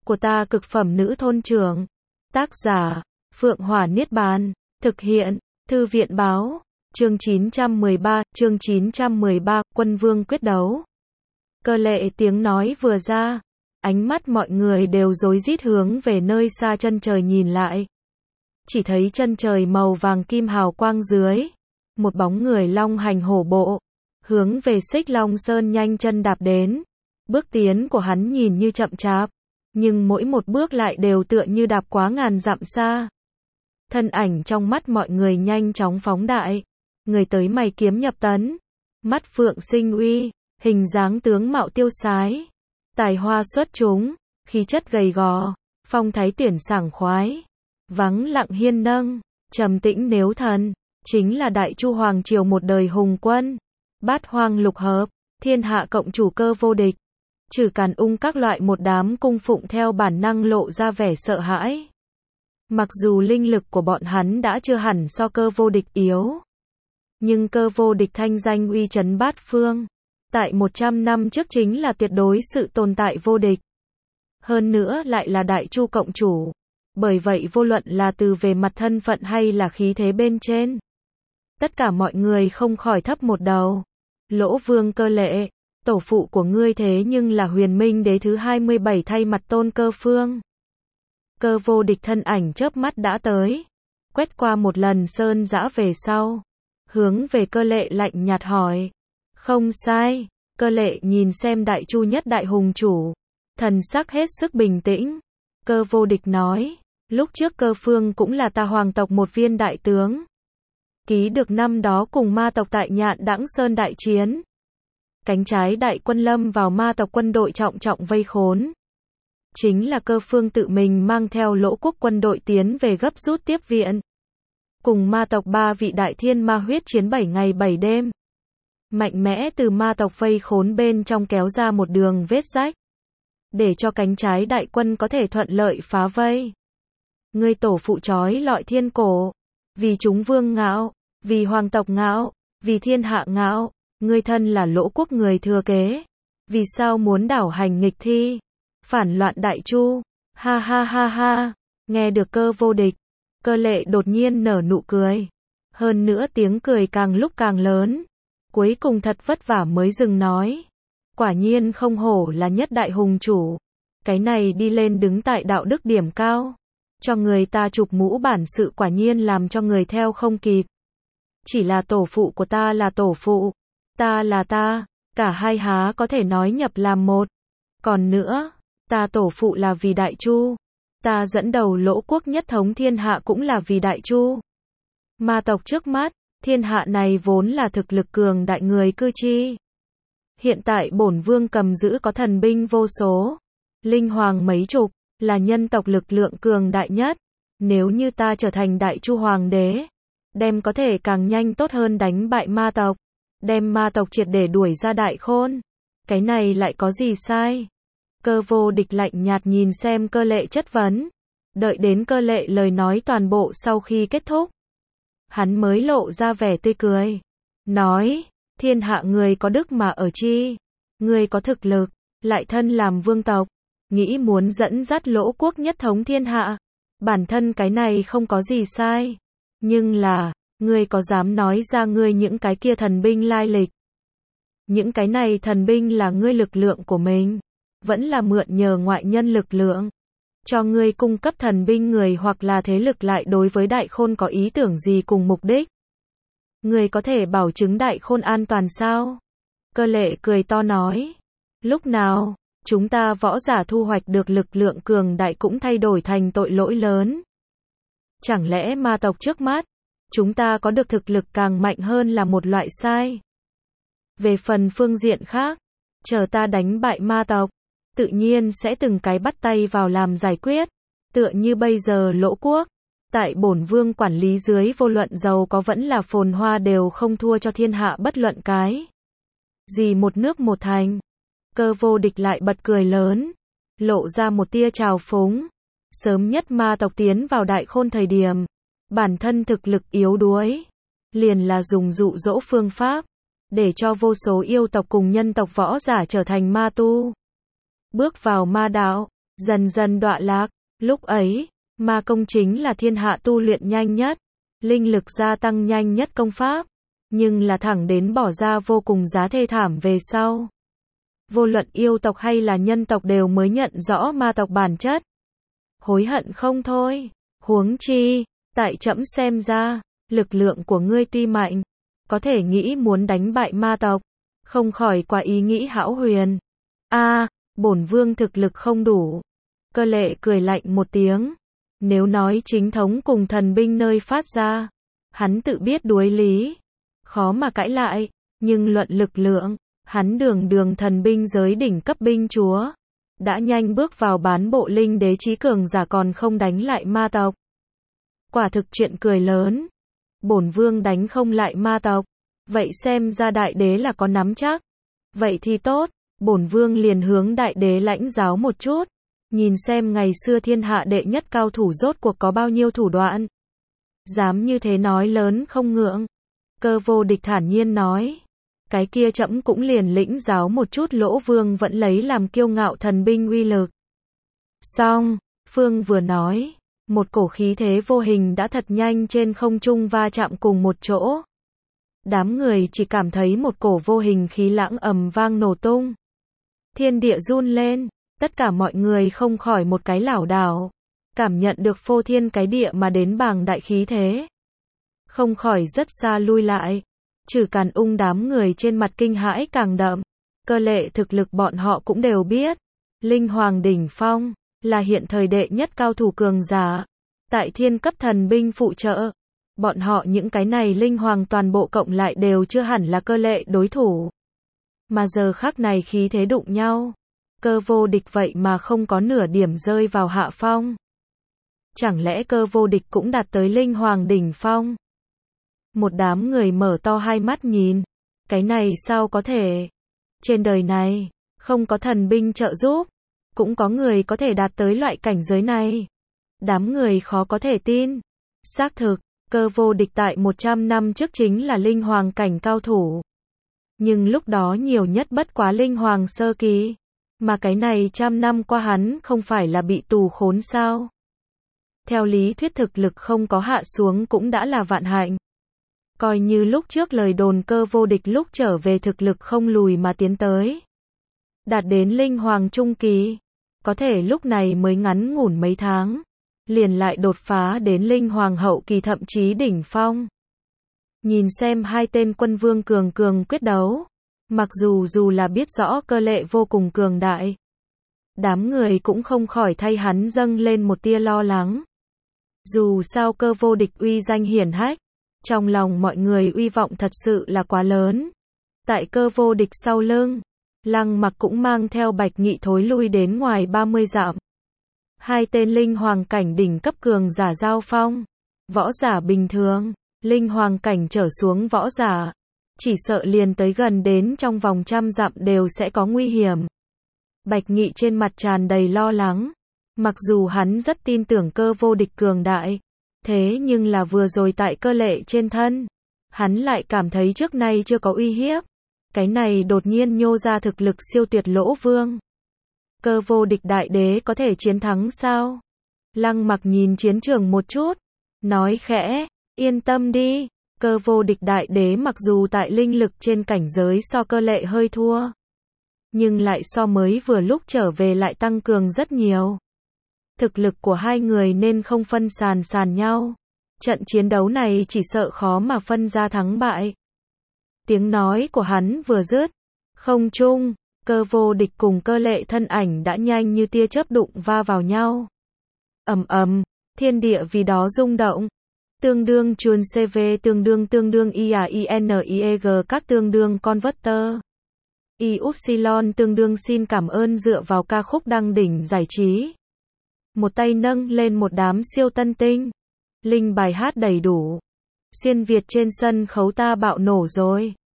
của ta cực phẩm nữ thôn trưởng. Tác giả, Phượng Hỏa Niết Bàn. Thực hiện, Thư viện báo. Chương 913, Quân Vương quyết đấu. Cơ lệ tiếng nói vừa ra, ánh mắt mọi người đều rối rít hướng về nơi xa chân trời nhìn lại. Chỉ thấy chân trời màu vàng kim hào quang dưới, một bóng người long hành hổ bộ, hướng về Xích Long Sơn nhanh chân đạp đến. Bước tiến của hắn nhìn như chậm chạp, nhưng mỗi một bước lại đều tựa như đạp quá ngàn dặm xa. Thân ảnh trong mắt mọi người nhanh chóng phóng đại, người tới mày kiếm nhập tấn, mắt phượng sinh uy, hình dáng tướng mạo tiêu sái, tài hoa xuất chúng, khí chất gầy gò, phong thái tuyển sảng khoái, vắng lặng hiên nâng, trầm tĩnh nếu thần, chính là Đại Chu hoàng triều một đời hùng quân, bát hoang lục hợp, thiên hạ cộng chủ Cơ Vô Địch. Trừ Càn Ung các loại một đám cung phụng theo bản năng lộ ra vẻ sợ hãi. Mặc dù linh lực của bọn hắn đã chưa hẳn so Cơ Vô Địch yếu, nhưng Cơ Vô Địch thanh danh uy chấn bát phương, tại 100 năm trước chính là tuyệt đối sự tồn tại vô địch. Hơn nữa lại là Đại Chu cộng chủ, bởi vậy vô luận là từ về mặt thân phận hay là khí thế bên trên, tất cả mọi người không khỏi thấp một đầu. Lỗ Vương Cơ Lệ, tổ phụ của ngươi thế nhưng là Huyền Minh Đế thứ 27 thay mặt Tôn Cơ Phương. Cơ Vô Địch thân ảnh chớp mắt đã tới, quét qua một lần sơn dã về sau, hướng về Cơ Lệ lạnh nhạt hỏi. Không sai, Cơ Lệ nhìn xem Đại Chu nhất đại hùng chủ, thần sắc hết sức bình tĩnh. Cơ Vô Địch nói, lúc trước Cơ Phương cũng là ta hoàng tộc một viên đại tướng, ký được năm đó cùng ma tộc tại Nhạn Đãng Sơn đại chiến. Cánh trái đại quân lâm vào ma tộc quân đội trọng trọng vây khốn. Chính là Cơ Phương tự mình mang theo Lỗ quốc quân đội tiến về gấp rút tiếp viện. Cùng ma tộc 3 vị đại thiên ma huyết chiến 7 ngày 7 đêm. Mạnh mẽ từ ma tộc vây khốn bên trong kéo ra một đường vết rách, để cho cánh trái đại quân có thể thuận lợi phá vây. Ngươi tổ phụ trói lọi thiên cổ, vì chúng vương ngạo, vì hoàng tộc ngạo, vì thiên hạ ngạo. Ngươi thân là Lỗ quốc người thừa kế, vì sao muốn đảo hành nghịch thi, phản loạn Đại Chu? Ha ha ha ha. Nghe được Cơ Vô Địch, Cơ Lệ đột nhiên nở nụ cười, hơn nữa tiếng cười càng lúc càng lớn, cuối cùng thật vất vả mới dừng nói. Quả nhiên không hổ là nhất đại hùng chủ, cái này đi lên đứng tại đạo đức điểm cao, cho người ta chụp mũ bản sự quả nhiên làm cho người theo không kịp. Chỉ là tổ phụ của ta là tổ phụ, ta là ta, cả hai há có thể nói nhập làm một. Còn nữa, ta tổ phụ là vì Đại Chu, ta dẫn đầu Lỗ quốc nhất thống thiên hạ cũng là vì Đại Chu. Ma tộc trước mắt, thiên hạ này vốn là thực lực cường đại người cư chi. Hiện tại bổn vương cầm giữ có thần binh vô số, linh hoàng mấy chục, là nhân tộc lực lượng cường đại nhất. Nếu như ta trở thành Đại Chu hoàng đế, đem có thể càng nhanh tốt hơn đánh bại ma tộc, đem ma tộc triệt để đuổi ra Đại Khôn. Cái này lại có gì sai? Cơ Vô Địch lạnh nhạt nhìn xem Cơ Lệ chất vấn. Đợi đến Cơ Lệ lời nói toàn bộ sau khi kết thúc, hắn mới lộ ra vẻ tươi cười. Nói, thiên hạ người có đức mà ở chi? Người có thực lực, lại thân làm vương tộc, nghĩ muốn dẫn dắt Lỗ quốc nhất thống thiên hạ. Bản thân cái này không có gì sai. Nhưng là, ngươi có dám nói ra ngươi những cái kia thần binh lai lịch? Những cái này thần binh là ngươi lực lượng của mình, vẫn là mượn nhờ ngoại nhân lực lượng cho ngươi cung cấp thần binh người hoặc là thế lực lại đối với Đại Khôn có ý tưởng gì cùng mục đích? Ngươi có thể bảo chứng Đại Khôn an toàn sao? Cơ Lệ cười to nói, lúc nào chúng ta võ giả thu hoạch được lực lượng cường đại cũng thay đổi thành tội lỗi lớn? Chẳng lẽ ma tộc trước mắt, chúng ta có được thực lực càng mạnh hơn là một loại sai? Về phần phương diện khác, chờ ta đánh bại ma tộc, tự nhiên sẽ từng cái bắt tay vào làm giải quyết. Tựa như bây giờ Lỗ quốc, tại bổn vương quản lý dưới vô luận giàu có vẫn là phồn hoa đều không thua cho thiên hạ bất luận cái gì một nước một thành. Cơ Vô Địch lại bật cười lớn, lộ ra một tia trào phúng. Sớm nhất ma tộc tiến vào Đại Khôn thời điểm, bản thân thực lực yếu đuối, liền là dùng dụ dỗ phương pháp, để cho vô số yêu tộc cùng nhân tộc võ giả trở thành ma tu. Bước vào ma đạo, dần dần đọa lạc. Lúc ấy, ma công chính là thiên hạ tu luyện nhanh nhất, linh lực gia tăng nhanh nhất công pháp, nhưng là thẳng đến bỏ ra vô cùng giá thê thảm về sau. Vô luận yêu tộc hay là nhân tộc đều mới nhận rõ ma tộc bản chất. Hối hận không thôi. Huống chi, tại trẫm xem ra, lực lượng của ngươi tuy mạnh, có thể nghĩ muốn đánh bại ma tộc, không khỏi quá ý nghĩ hão huyền. Bổn vương thực lực không đủ. Cơ Lệ cười lạnh một tiếng. Nếu nói chính thống cùng thần binh nơi phát ra, hắn tự biết đối lý, khó mà cãi lại, nhưng luận lực lượng, hắn đường thần binh giới đỉnh cấp binh chúa, đã nhanh bước vào bán bộ linh đế chí cường giả còn không đánh lại ma tộc. Quả thực chuyện cười lớn. Bổn vương đánh không lại ma tộc, vậy xem ra đại đế là có nắm chắc. Vậy thì tốt, bổn vương liền hướng đại đế lãnh giáo một chút, nhìn xem ngày xưa thiên hạ đệ nhất cao thủ rốt cuộc có bao nhiêu thủ đoạn. Dám như thế nói lớn không ngượng. Cơ Vô Địch thản nhiên nói. Cái kia trẫm cũng liền lĩnh giáo một chút. Lỗ Vương vẫn lấy làm kiêu ngạo thần binh uy lực. Xong, Phương vừa nói, một cổ khí thế vô hình đã thật nhanh trên không trung va chạm cùng một chỗ. Đám người chỉ cảm thấy một cổ vô hình khí lãng ầm vang nổ tung. Thiên địa run lên, tất cả mọi người không khỏi một cái lảo đảo, cảm nhận được phô thiên cái địa mà đến bàng đại khí thế. Không khỏi rất xa lui lại. Trừ Càn Ung đám người trên mặt kinh hãi càng đậm. Cơ Lệ thực lực bọn họ cũng đều biết. Linh Hoàng đỉnh phong, là hiện thời đệ nhất cao thủ cường giả. Tại thiên cấp thần binh phụ trợ, bọn họ những cái này linh hoàng toàn bộ cộng lại đều chưa hẳn là Cơ Lệ đối thủ. Mà giờ khắc này khí thế đụng nhau, Cơ Vô Địch vậy mà không có nửa điểm rơi vào hạ phong. Chẳng lẽ Cơ Vô Địch cũng đạt tới linh hoàng đỉnh phong? Một đám người mở to hai mắt nhìn. Cái này sao có thể? Trên đời này, không có thần binh trợ giúp, cũng có người có thể đạt tới loại cảnh giới này. Đám người khó có thể tin. Xác thực, Cơ Vô Địch tại 100 năm trước chính là linh hoàng cảnh cao thủ. Nhưng lúc đó nhiều nhất bất quá linh hoàng sơ kỳ. Mà cái này 100 năm qua hắn không phải là bị tù khốn sao? Theo lý thuyết thực lực không có hạ xuống cũng đã là vạn hạnh. Coi như lúc trước lời đồn Cơ Vô Địch lúc trở về thực lực không lùi mà tiến tới, đạt đến linh hoàng trung kỳ, có thể lúc này mới ngắn ngủn mấy tháng, liền lại đột phá đến linh hoàng hậu kỳ thậm chí đỉnh phong. Nhìn xem hai tên quân vương cường quyết đấu, mặc dù là biết rõ Cơ Lệ vô cùng cường đại, đám người cũng không khỏi thay hắn dâng lên một tia lo lắng. Dù sao Cơ Vô Địch uy danh hiển hách, trong lòng mọi người uy vọng thật sự là quá lớn. Tại Cơ Vô Địch sau lưng, Lăng Mặc cũng mang theo Bạch Nghị thối lui đến ngoài 30 dặm. Hai tên linh hoàng cảnh đỉnh cấp cường giả giao phong. Võ giả bình thường, linh hoàng cảnh trở xuống võ giả, chỉ sợ liền tới gần đến trong vòng 100 dặm đều sẽ có nguy hiểm. Bạch Nghị trên mặt tràn đầy lo lắng. Mặc dù hắn rất tin tưởng Cơ Vô Địch cường đại, thế nhưng là vừa rồi tại Cơ Lệ trên thân, hắn lại cảm thấy trước nay chưa có uy hiếp. Cái này đột nhiên nhô ra thực lực siêu tuyệt Lỗ Vương. Cơ Vô Địch đại đế có thể chiến thắng sao? Lăng Mặc nhìn chiến trường một chút, nói khẽ, yên tâm đi, Cơ Vô Địch đại đế mặc dù tại linh lực trên cảnh giới so Cơ Lệ hơi thua, nhưng lại so mới vừa lúc trở về lại tăng cường rất nhiều. Thực lực của hai người nên không phân sàn nhau. Trận chiến đấu này chỉ sợ khó mà phân ra thắng bại. Tiếng nói của hắn vừa dứt, không trung, Cơ Vô Địch cùng Cơ Lệ thân ảnh đã nhanh như tia chớp đụng va vào nhau. Ầm ầm, thiên địa vì đó rung động. Tương đương chuồn CV tương đương IAINIEG các tương đương converter. Y-Upsilon tương đương xin cảm ơn dựa vào ca khúc đăng đỉnh giải trí. Một tay nâng lên một đám siêu tân tinh. Linh bài hát đầy đủ. Xuyên Việt trên sân khấu ta bạo nổ rồi.